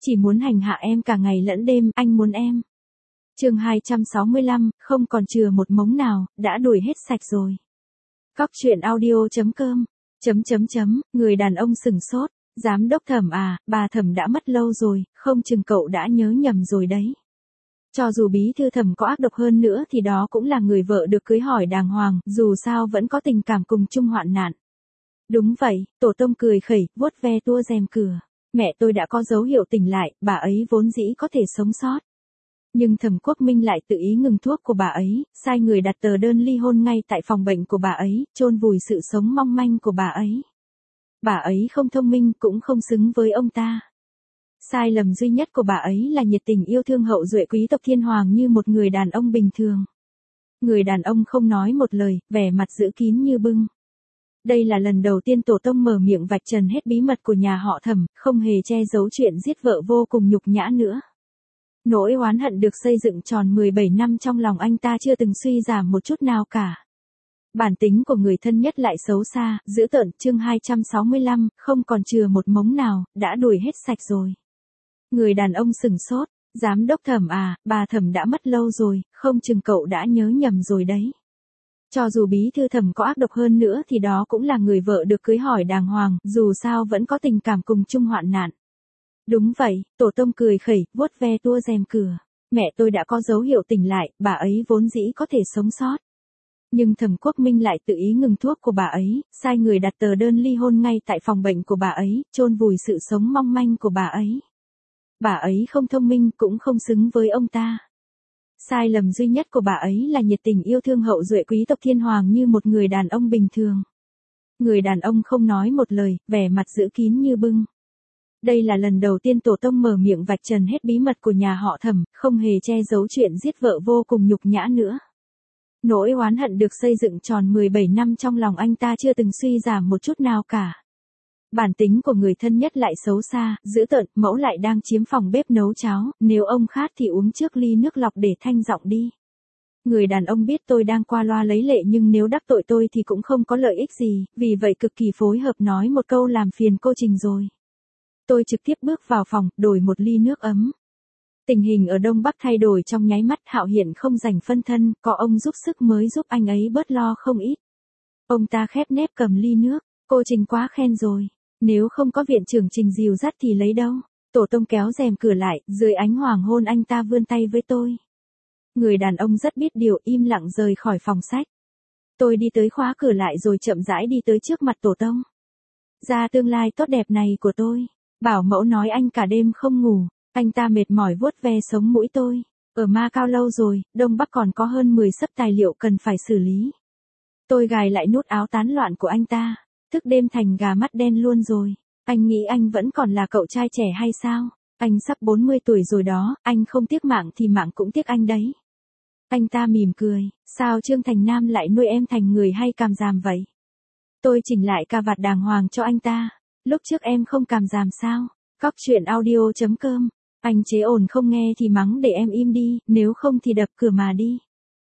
chỉ muốn hành hạ em cả ngày lẫn đêm, anh muốn em. Chương 265, không còn chừa một mống nào, đã đuổi hết sạch rồi. Cóc truyện audio.com. Người đàn ông sừng sốt, giám đốc Thẩm à, bà Thẩm đã mất lâu rồi, không chừng cậu đã nhớ nhầm rồi đấy. Cho dù bí thư Thẩm có ác độc hơn nữa thì đó cũng là người vợ được cưới hỏi đàng hoàng, dù sao vẫn có tình cảm cùng chung hoạn nạn. Đúng vậy, Tổ tông cười khẩy, vuốt ve tua rèm cửa. Mẹ tôi đã có dấu hiệu tỉnh lại, bà ấy vốn dĩ có thể sống sót. Nhưng Thẩm Quốc Minh lại tự ý ngừng thuốc của bà ấy, sai người đặt tờ đơn ly hôn ngay tại phòng bệnh của bà ấy, chôn vùi sự sống mong manh của bà ấy. Bà ấy không thông minh cũng không xứng với ông ta. Sai lầm duy nhất của bà ấy là nhiệt tình yêu thương hậu duệ quý tộc thiên hoàng như một người đàn ông bình thường. Người đàn ông không nói một lời, vẻ mặt giữ kín như bưng. Đây là lần đầu tiên Tổ tông mở miệng vạch trần hết bí mật của nhà họ Thẩm, không hề che giấu chuyện giết vợ vô cùng nhục nhã nữa. Nỗi oán hận được xây dựng tròn 17 năm trong lòng anh ta chưa từng suy giảm một chút nào cả. Bản tính của người thân nhất lại xấu xa, dữ tợn. Chương 265, không còn chừa một mống nào, đã đuổi hết sạch rồi. Người đàn ông sừng sốt, giám đốc Thẩm à, bà Thẩm đã mất lâu rồi, không chừng cậu đã nhớ nhầm rồi đấy. Cho dù bí thư Thẩm có ác độc hơn nữa thì đó cũng là người vợ được cưới hỏi đàng hoàng, dù sao vẫn có tình cảm cùng chung hoạn nạn. Đúng vậy, Tổ tông cười khẩy, vuốt ve tua rèm cửa. Mẹ tôi đã có dấu hiệu tỉnh lại, bà ấy vốn dĩ có thể sống sót. Nhưng Thẩm Quốc Minh lại tự ý ngừng thuốc của bà ấy, sai người đặt tờ đơn ly hôn ngay tại phòng bệnh của bà ấy, chôn vùi sự sống mong manh của bà ấy. Bà ấy không thông minh cũng không xứng với ông ta. Sai lầm duy nhất của bà ấy là nhiệt tình yêu thương hậu duệ quý tộc thiên hoàng như một người đàn ông bình thường. Người đàn ông không nói một lời, vẻ mặt giữ kín như bưng. Đây là lần đầu tiên Tổ tông mở miệng vạch trần hết bí mật của nhà họ Thẩm, không hề che giấu chuyện giết vợ vô cùng nhục nhã nữa. Nỗi oán hận được xây dựng tròn 17 năm trong lòng anh ta chưa từng suy giảm một chút nào cả. Bản tính của người thân nhất lại xấu xa, dữ tợn. Mẫu lại đang chiếm phòng bếp nấu cháo, nếu ông khát thì uống trước ly nước lọc để thanh giọng đi. Người đàn ông biết tôi đang qua loa lấy lệ nhưng nếu đắc tội tôi thì cũng không có lợi ích gì, vì vậy cực kỳ phối hợp nói một câu làm phiền cô Trình rồi. Tôi trực tiếp bước vào phòng, đổi một ly nước ấm. Tình hình ở Đông Bắc thay đổi trong nháy mắt. Hạo Hiển không rảnh phân thân, có ông giúp sức mới giúp anh ấy bớt lo không ít. Ông ta khép nép cầm ly nước, cô Trình quá khen rồi. Nếu không có viện trưởng Trình dìu dắt thì lấy đâu. Tổ tông kéo rèm cửa lại, dưới ánh hoàng hôn anh ta vươn tay với tôi. Người đàn ông rất biết điều, im lặng rời khỏi phòng sách. Tôi đi tới khóa cửa lại rồi chậm rãi đi tới trước mặt Tổ tông. Ra tương lai tốt đẹp này của tôi. Bảo mẫu nói anh cả đêm không ngủ. Anh ta mệt mỏi vuốt ve sống mũi tôi. Ở Ma Cao lâu rồi, Đông Bắc còn có hơn 10 xấp tài liệu cần phải xử lý. Tôi gài lại nút áo tán loạn của anh ta. Thức đêm thành gà mắt đen luôn rồi. Anh nghĩ anh vẫn còn là cậu trai trẻ hay sao? Anh sắp 40 tuổi rồi đó, anh không tiếc mạng thì mạng cũng tiếc anh đấy. Anh ta mỉm cười, sao Trương Thành Nam lại nuôi em thành người hay càm ràm vậy? Tôi chỉnh lại cà vạt đàng hoàng cho anh ta. Lúc trước em không càm ràm sao? Cóc truyện audio.com. Anh chế ồn không nghe thì mắng để em im đi, nếu không thì đập cửa mà đi.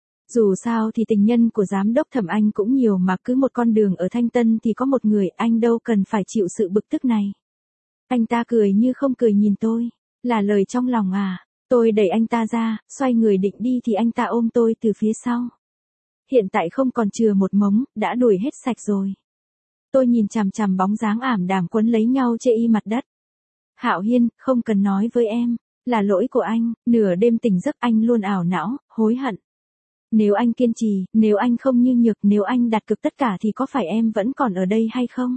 Dù sao thì tình nhân của giám đốc Thẩm anh cũng nhiều mà, cứ một con đường ở Thanh Tân thì có một người, anh đâu cần phải chịu sự bực tức này. Anh ta cười như không cười nhìn tôi, là lời trong lòng à. Tôi đẩy anh ta ra, xoay người định đi thì anh ta ôm tôi từ phía sau. Hiện tại không còn chừa một mống, đã đuổi hết sạch rồi. Tôi nhìn chằm chằm bóng dáng ảm đạm quấn lấy nhau chê y mặt đất. Hạo Hiên, không cần nói với em, là lỗi của anh. Nửa đêm tỉnh giấc anh luôn ảo não, hối hận. Nếu anh kiên trì, nếu anh không như nhược, nếu anh đặt cược tất cả thì có phải em vẫn còn ở đây hay không?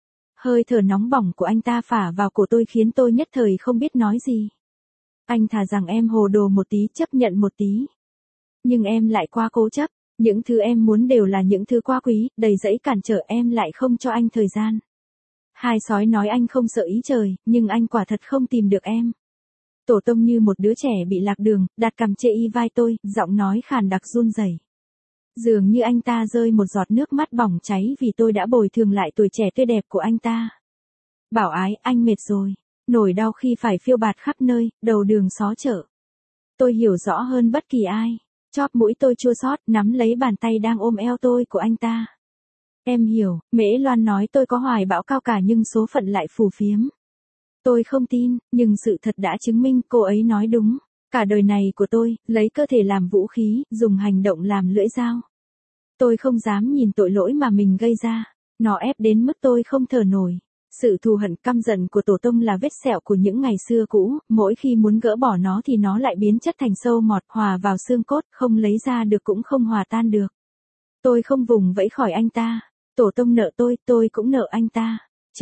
Hơi thở nóng bỏng của anh ta phả vào cổ tôi khiến tôi nhất thời không biết nói gì. Anh thà rằng em hồ đồ một tí, chấp nhận một tí. Nhưng em lại quá cố chấp, những thứ em muốn đều là những thứ quá quý, đầy rẫy cản trở, em lại không cho anh thời gian. Hai sói nói anh không sợ ý trời, nhưng anh quả thật không tìm được em. Tổ tông như một đứa trẻ bị lạc đường, đặt cằm chê y vai tôi, giọng nói khàn đặc run rẩy. Dường như anh ta rơi một giọt nước mắt bỏng cháy vì tôi đã bồi thường lại tuổi trẻ tươi đẹp của anh ta. Bảo ái, anh mệt rồi. Nỗi đau khi phải phiêu bạt khắp nơi, đầu đường xó chợ. Tôi hiểu rõ hơn bất kỳ ai. Chóp mũi tôi chua xót, nắm lấy bàn tay đang ôm eo tôi của anh ta. Em hiểu, Mễ Loan nói tôi có hoài bão cao cả nhưng số phận lại phù phiếm. Tôi không tin, nhưng sự thật đã chứng minh cô ấy nói đúng. Cả đời này của tôi, lấy cơ thể làm vũ khí, dùng hành động làm lưỡi dao. Tôi không dám nhìn tội lỗi mà mình gây ra. Nó ép đến mức tôi không thở nổi. Sự thù hận căm giận của tổ tông là vết sẹo của những ngày xưa cũ, mỗi khi muốn gỡ bỏ nó thì nó lại biến chất thành sâu mọt hòa vào xương cốt, không lấy ra được cũng không hòa tan được. Tôi không vùng vẫy khỏi anh ta. Tổ tông nợ tôi cũng nợ anh ta.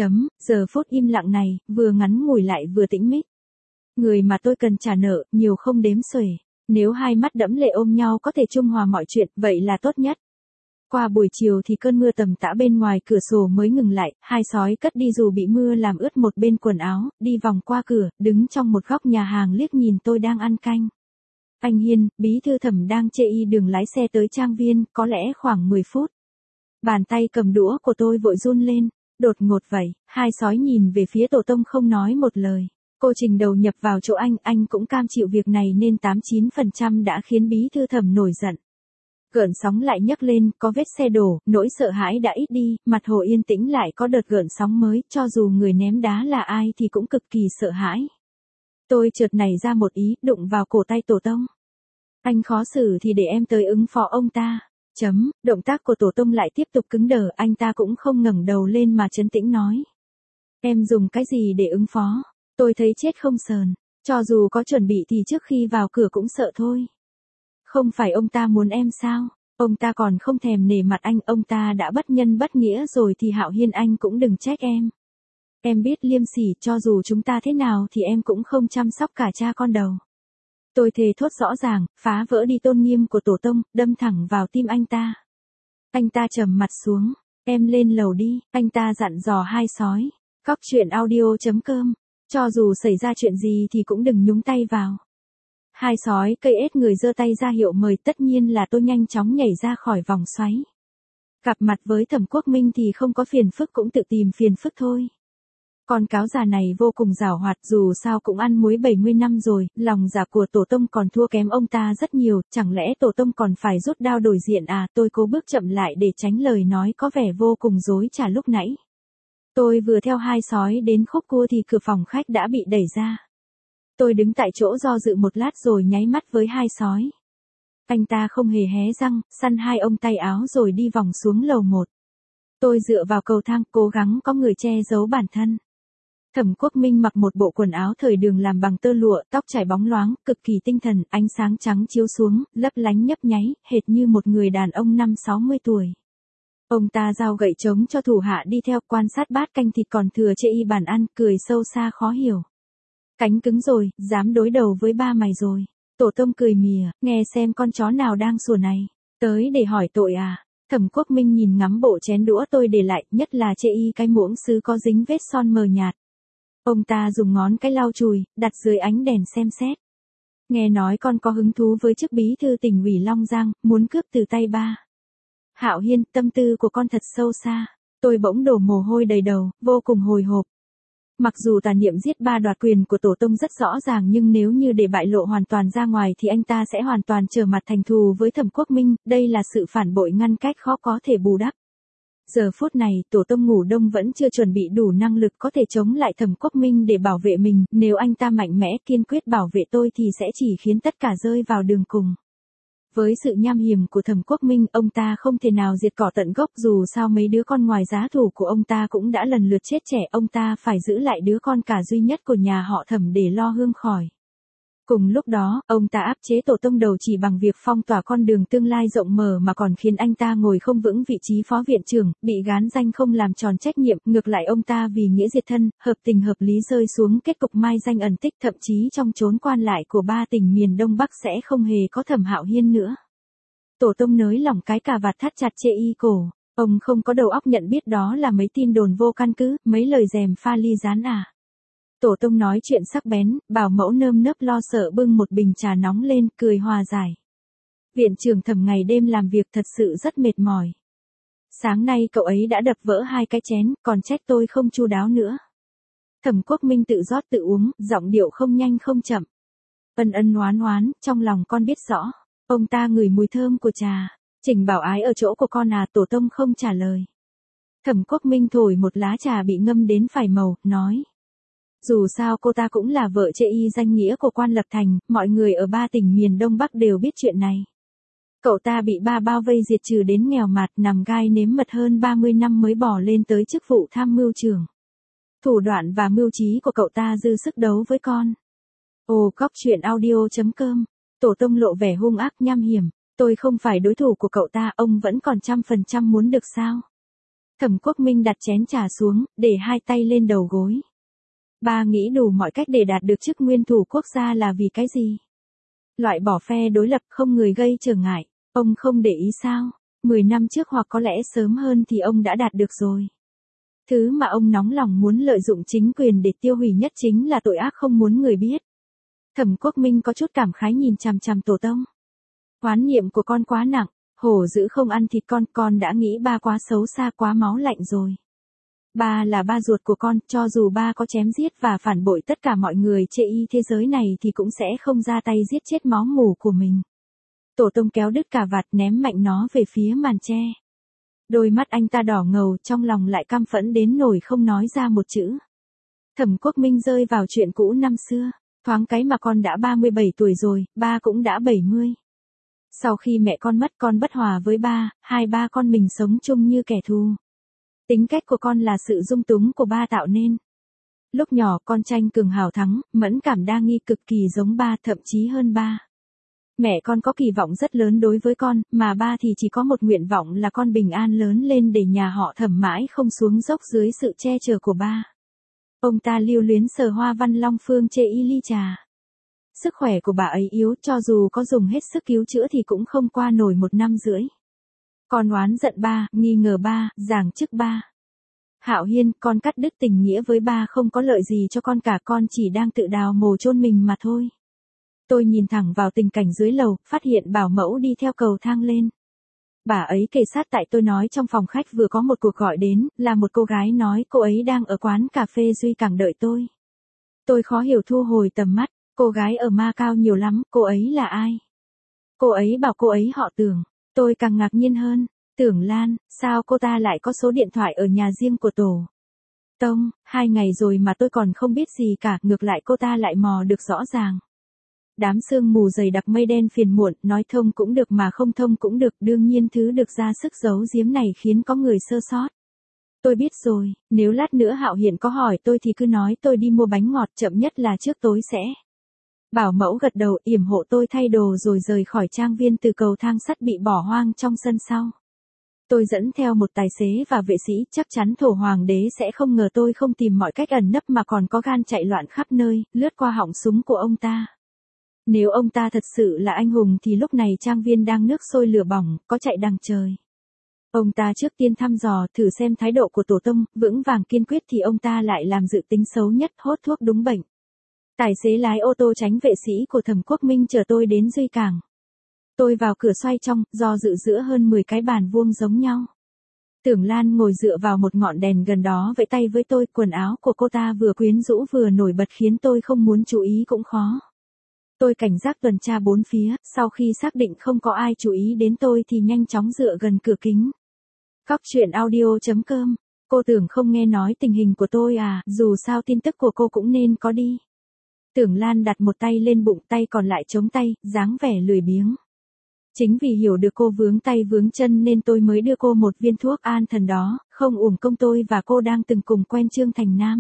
Giờ phút im lặng này, vừa ngắn ngủi lại vừa tĩnh mịch. Người mà tôi cần trả nợ, nhiều không đếm xuể. Nếu hai mắt đẫm lệ ôm nhau có thể trung hòa mọi chuyện, vậy là tốt nhất. Qua buổi chiều thì cơn mưa tầm tã bên ngoài cửa sổ mới ngừng lại, hai sói cất đi dù bị mưa làm ướt một bên quần áo, đi vòng qua cửa, đứng trong một góc nhà hàng liếc nhìn tôi đang ăn canh. Anh Hiên, bí thư Thẩm đang chê y đường lái xe tới trang viên, có lẽ khoảng 10 phút. Bàn tay cầm đũa của tôi vội run lên, đột ngột vậy, hai sói nhìn về phía tổ tông không nói một lời. Cô Trình đầu nhập vào chỗ anh cũng cam chịu việc này nên 89% đã khiến bí thư Thẩm nổi giận. Gợn sóng lại nhấc lên, có vết xe đổ, nỗi sợ hãi đã ít đi, mặt hồ yên tĩnh lại có đợt gợn sóng mới, cho dù người ném đá là ai thì cũng cực kỳ sợ hãi. Tôi chợt nảy ra một ý, đụng vào cổ tay tổ tông. Anh khó xử thì để em tới ứng phó ông ta. Động tác của tổ tông lại tiếp tục cứng đờ, anh ta cũng không ngẩng đầu lên mà trấn tĩnh nói. Em dùng cái gì để ứng phó? Tôi thấy chết không sờn, cho dù có chuẩn bị thì trước khi vào cửa cũng sợ thôi. Không phải ông ta muốn em sao? Ông ta còn không thèm nể mặt anh, ông ta đã bất nhân bất nghĩa rồi thì Hạo Hiên anh cũng đừng trách em. Em biết liêm sỉ, cho dù chúng ta thế nào thì em cũng không chăm sóc cả cha con đầu. Tôi thề thốt rõ ràng, phá vỡ đi tôn nghiêm của tổ tông, đâm thẳng vào tim anh ta. Anh ta trầm mặt xuống, em lên lầu đi, anh ta dặn dò hai sói. Cóc truyện audio.com, cho dù xảy ra chuyện gì thì cũng đừng nhúng tay vào. Hai sói cây ết người giơ tay ra hiệu mời, tất nhiên là tôi nhanh chóng nhảy ra khỏi vòng xoáy. Gặp mặt với Thẩm Quốc Minh thì không có phiền phức cũng tự tìm phiền phức thôi. Con cáo già này vô cùng giàu hoạt, dù sao cũng ăn muối 70 năm rồi, lòng dạ của tổ tông còn thua kém ông ta rất nhiều, chẳng lẽ tổ tông còn phải rút đao đổi diện à? Tôi cố bước chậm lại để tránh lời nói có vẻ vô cùng dối trá lúc nãy. Tôi vừa theo hai sói đến khúc cua thì cửa phòng khách đã bị đẩy ra. Tôi đứng tại chỗ do dự một lát rồi nháy mắt với hai sói. Anh ta không hề hé răng, săn hai ông tay áo rồi đi vòng xuống lầu 1. Tôi dựa vào cầu thang, cố gắng có người che giấu bản thân. Thẩm Quốc Minh mặc một bộ quần áo thời đường làm bằng tơ lụa, tóc chải bóng loáng, cực kỳ tinh thần, ánh sáng trắng chiếu xuống, lấp lánh nhấp nháy, hệt như một người đàn ông 50-60 tuổi. Ông ta giao gậy trống cho thủ hạ đi theo, quan sát bát canh thịt còn thừa chê y bàn ăn, cười sâu xa khó hiểu. Cánh cứng rồi, dám đối đầu với ba mày rồi. Tổ tông cười mỉa, nghe xem con chó nào đang sủa này. Tới để hỏi tội à? Thẩm Quốc Minh nhìn ngắm bộ chén đũa tôi để lại, nhất là chê y cái muỗng sứ có dính vết son mờ nhạt. Ông ta dùng ngón cái lau chùi, đặt dưới ánh đèn xem xét. Nghe nói con có hứng thú với chức bí thư tỉnh ủy Long Giang, muốn cướp từ tay ba. Hạo Hiên, tâm tư của con thật sâu xa. Tôi bỗng đổ mồ hôi đầy đầu, vô cùng hồi hộp. Mặc dù tà niệm giết ba đoạt quyền của tổ tông rất rõ ràng nhưng nếu như để bại lộ hoàn toàn ra ngoài thì anh ta sẽ hoàn toàn trở mặt thành thù với Thẩm Quốc Minh, đây là sự phản bội ngăn cách khó có thể bù đắp. Giờ phút này, tổ tông ngủ đông vẫn chưa chuẩn bị đủ năng lực có thể chống lại Thẩm Quốc Minh để bảo vệ mình, nếu anh ta mạnh mẽ kiên quyết bảo vệ tôi thì sẽ chỉ khiến tất cả rơi vào đường cùng. Với sự nham hiểm của Thẩm Quốc Minh, ông ta không thể nào diệt cỏ tận gốc, dù sao mấy đứa con ngoài giá thủ của ông ta cũng đã lần lượt chết trẻ, ông ta phải giữ lại đứa con cả duy nhất của nhà họ Thẩm để lo hương khỏi. Cùng lúc đó, ông ta áp chế tổ tông đầu chỉ bằng việc phong tỏa con đường tương lai rộng mở mà còn khiến anh ta ngồi không vững vị trí phó viện trưởng, bị gán danh không làm tròn trách nhiệm, ngược lại ông ta vì nghĩa diệt thân, hợp tình hợp lý rơi xuống kết cục mai danh ẩn tích, thậm chí trong chốn quan lại của ba tỉnh miền Đông Bắc sẽ không hề có Thẩm Hạo Hiên nữa. Tổ tông nới lỏng cái cà vạt thắt chặt chê y cổ, ông không có đầu óc nhận biết đó là mấy tin đồn vô căn cứ, mấy lời dèm pha ly gián à. Tổ tông nói chuyện sắc bén, bảo mẫu nơm nớp lo sợ bưng một bình trà nóng lên, cười hòa giải. Viện trưởng Thẩm ngày đêm làm việc thật sự rất mệt mỏi. Sáng nay cậu ấy đã đập vỡ 2 cái chén, còn trách tôi không chu đáo nữa. Thẩm Quốc Minh tự rót tự uống, giọng điệu không nhanh không chậm. Ân ân oán oán, trong lòng con biết rõ. Ông ta ngửi mùi thơm của trà. Trình Bảo Ái ở chỗ của con à? Tổ tông không trả lời. Thẩm Quốc Minh thổi một lá trà bị ngâm đến phai màu, nói. Dù sao cô ta cũng là vợ chê y danh nghĩa của quan lập thành, mọi người ở 3 tỉnh miền Đông Bắc đều biết chuyện này. Cậu ta bị ba bao vây diệt trừ đến nghèo mạt nằm gai nếm mật hơn 30 năm mới bỏ lên tới chức vụ tham mưu trưởng. Thủ đoạn và mưu trí của cậu ta dư sức đấu với con. Ồ, Cóc truyện audio.com. Tổ tông lộ vẻ hung ác nham hiểm. Tôi không phải đối thủ của cậu ta, ông vẫn còn 100% muốn được sao? Thẩm Quốc Minh đặt chén trà xuống, để hai tay lên đầu gối. Ba nghĩ đủ mọi cách để đạt được chức nguyên thủ quốc gia là vì cái gì? Loại bỏ phe đối lập, không người gây trở ngại. Ông không để ý sao? 10 năm trước hoặc có lẽ sớm hơn thì ông đã đạt được rồi. Thứ mà ông nóng lòng muốn lợi dụng chính quyền để tiêu hủy nhất chính là tội ác không muốn người biết. Thẩm Quốc Minh có chút cảm khái nhìn chằm chằm tổ tông. Oán niệm của con quá nặng, hổ dữ không ăn thịt con đã nghĩ ba quá xấu xa quá máu lạnh rồi. Ba là ba ruột của con, cho dù ba có chém giết và phản bội tất cả mọi người chê y thế giới này thì cũng sẽ không ra tay giết chết máu mủ của mình. Tổ tông kéo đứt cà vạt ném mạnh nó về phía màn tre. Đôi mắt anh ta đỏ ngầu, trong lòng lại căm phẫn đến nỗi không nói ra một chữ. Thẩm Quốc Minh rơi vào chuyện cũ năm xưa, thoáng cái mà con đã 37 tuổi rồi, ba cũng đã 70. Sau khi mẹ con mất con bất hòa với ba, hai ba con mình sống chung như kẻ thù. Tính cách của con là sự dung túng của ba tạo nên. Lúc nhỏ con tranh cường hào thắng, mẫn cảm đa nghi cực kỳ giống ba, thậm chí hơn ba. Mẹ con có kỳ vọng rất lớn đối với con, mà ba thì chỉ có một nguyện vọng là con bình an lớn lên để nhà họ Thẩm mãi không xuống dốc dưới sự che chở của ba. Ông ta lưu luyến sờ hoa văn long phương chê y ly trà. Sức khỏe của bà ấy yếu, cho dù có dùng hết sức cứu chữa thì cũng không qua nổi 1 năm rưỡi. Con oán giận ba, nghi ngờ ba, giằng chức ba. Hạo Hiên, con cắt đứt tình nghĩa với ba không có lợi gì cho con cả, con chỉ đang tự đào mồ chôn mình mà thôi. Tôi nhìn thẳng vào tình cảnh dưới lầu, phát hiện bảo mẫu đi theo cầu thang lên. Bà ấy kề sát tại tôi nói trong phòng khách vừa có một cuộc gọi đến, là một cô gái nói cô ấy đang ở quán cà phê Duy Cảng đợi tôi. Tôi khó hiểu thu hồi tầm mắt, cô gái ở Macau nhiều lắm, cô ấy là ai? Cô ấy bảo cô ấy họ Tưởng, tôi càng ngạc nhiên hơn, Tưởng Lan, sao cô ta lại có số điện thoại ở nhà riêng của tổ tông, 2 ngày rồi mà tôi còn không biết gì cả, ngược lại cô ta lại mò được rõ ràng. Đám sương mù dày đặc mây đen phiền muộn, nói thông cũng được mà không thông cũng được, đương nhiên thứ được ra sức giấu giếm này khiến có người sơ sót. Tôi biết rồi, nếu lát nữa Hạo Hiền có hỏi tôi thì cứ nói tôi đi mua bánh ngọt, chậm nhất là trước tối sẽ. Bảo mẫu gật đầu, yểm hộ tôi thay đồ rồi rời khỏi trang viên từ cầu thang sắt bị bỏ hoang trong sân sau. Tôi dẫn theo một tài xế và vệ sĩ, chắc chắn thổ hoàng đế sẽ không ngờ tôi không tìm mọi cách ẩn nấp mà còn có gan chạy loạn khắp nơi, lướt qua họng súng của ông ta. Nếu ông ta thật sự là anh hùng thì lúc này trang viên đang nước sôi lửa bỏng, có chạy đằng trời. Ông ta trước tiên thăm dò thử xem thái độ của tổ tông, vững vàng kiên quyết thì ông ta lại làm dự tính xấu nhất, hốt thuốc đúng bệnh. Tài xế lái ô tô tránh vệ sĩ của Thẩm Quốc Minh chở tôi đến Duy Cảng. Tôi vào cửa xoay trong, do dự giữa hơn 10 cái bàn vuông giống nhau. Tưởng Lan ngồi dựa vào một ngọn đèn gần đó vẫy tay với tôi, quần áo của cô ta vừa quyến rũ vừa nổi bật khiến tôi không muốn chú ý cũng khó. Tôi cảnh giác tuần tra bốn phía, sau khi xác định không có ai chú ý đến tôi thì nhanh chóng dựa gần cửa kính. Cóc truyện audio.com. Cô Tưởng không nghe nói tình hình của tôi à, dù sao tin tức của cô cũng nên có đi. Tưởng Lan đặt một tay lên bụng, tay còn lại chống tay, dáng vẻ lười biếng. Chính vì hiểu được cô vướng tay vướng chân nên tôi mới đưa cô một viên thuốc an thần đó, không uổng công tôi và cô đang từng cùng quen Trương Thành Nam.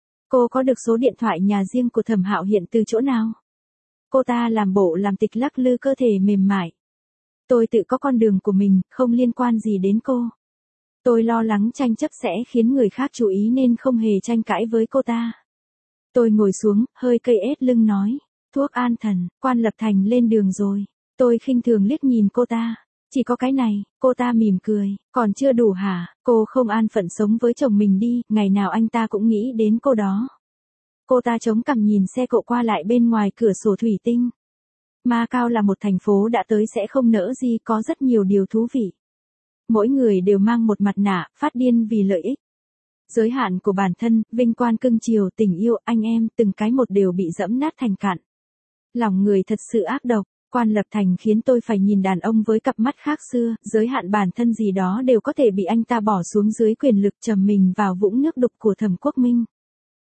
Cô có được số điện thoại nhà riêng của Thẩm Hạo Hiền từ chỗ nào? Cô ta làm bộ làm tịch lắc lư cơ thể mềm mại. Tôi tự có con đường của mình, không liên quan gì đến cô. Tôi lo lắng tranh chấp sẽ khiến người khác chú ý nên không hề tranh cãi với cô ta. Tôi ngồi xuống, hơi cây ết lưng nói, thuốc an thần, quan lập thành lên đường rồi. Tôi khinh thường liếc nhìn cô ta, chỉ có cái này, cô ta mỉm cười, còn chưa đủ hả, cô không an phận sống với chồng mình đi, ngày nào anh ta cũng nghĩ đến cô đó. Cô ta chống cằm nhìn xe cộ qua lại bên ngoài cửa sổ thủy tinh. Macau là một thành phố đã tới sẽ không nỡ gì, có rất nhiều điều thú vị. Mỗi người đều mang một mặt nạ, phát điên vì lợi ích. Giới hạn của bản thân, vinh quang cưng chiều, tình yêu, anh em, từng cái một đều bị dẫm nát thành cạn. Lòng người thật sự ác độc, quan lập thành khiến tôi phải nhìn đàn ông với cặp mắt khác xưa, giới hạn bản thân gì đó đều có thể bị anh ta bỏ xuống dưới quyền lực, trầm mình vào vũng nước đục của Thẩm Quốc Minh.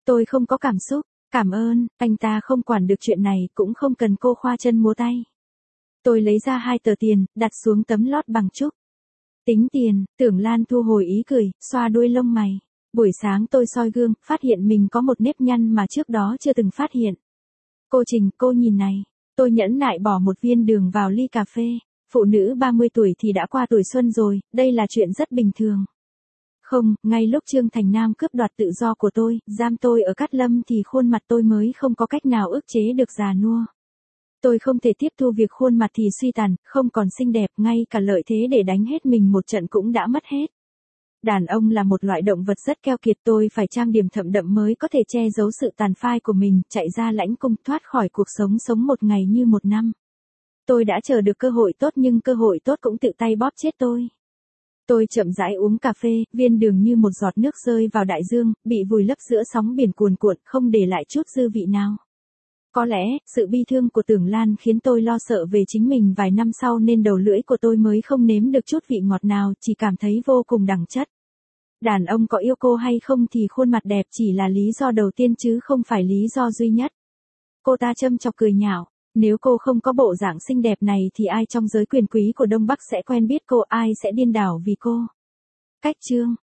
Tôi không có cảm xúc. Cảm ơn, anh ta không quản được chuyện này, cũng không cần cô khoa chân múa tay. Tôi lấy ra 2 tờ tiền, đặt xuống tấm lót bằng trúc. Tính tiền, Tưởng Lan thu hồi ý cười, xoa đuôi lông mày. Buổi sáng tôi soi gương, phát hiện mình có một nếp nhăn mà trước đó chưa từng phát hiện. Cô Trình, cô nhìn này. Tôi nhẫn nại bỏ một viên đường vào ly cà phê. Phụ nữ 30 tuổi thì đã qua tuổi xuân rồi, đây là chuyện rất bình thường. Không, ngay lúc Trương Thành Nam cướp đoạt tự do của tôi, giam tôi ở Cát Lâm thì khuôn mặt tôi mới không có cách nào ức chế được già nua. Tôi không thể tiếp thu việc khuôn mặt thì suy tàn, không còn xinh đẹp, ngay cả lợi thế để đánh hết mình một trận cũng đã mất hết. Đàn ông là một loại động vật rất keo kiệt, tôi phải trang điểm thậm đậm mới có thể che giấu sự tàn phai của mình, chạy ra lãnh cung thoát khỏi cuộc sống sống một ngày như một năm. Tôi đã chờ được cơ hội tốt nhưng cơ hội tốt cũng tự tay bóp chết tôi. Tôi chậm rãi uống cà phê, viên đường như một giọt nước rơi vào đại dương, bị vùi lấp giữa sóng biển cuồn cuộn, không để lại chút dư vị nào. Có lẽ, sự bi thương của Tưởng Lan khiến tôi lo sợ về chính mình vài năm sau nên đầu lưỡi của tôi mới không nếm được chút vị ngọt nào, chỉ cảm thấy vô cùng đẳng chất. Đàn ông có yêu cô hay không thì khuôn mặt đẹp chỉ là lý do đầu tiên chứ không phải lý do duy nhất. Cô ta châm chọc cười nhạo. Nếu cô không có bộ dạng xinh đẹp này thì ai trong giới quyền quý của Đông Bắc sẽ quen biết cô, ai sẽ điên đảo vì cô. Cách chương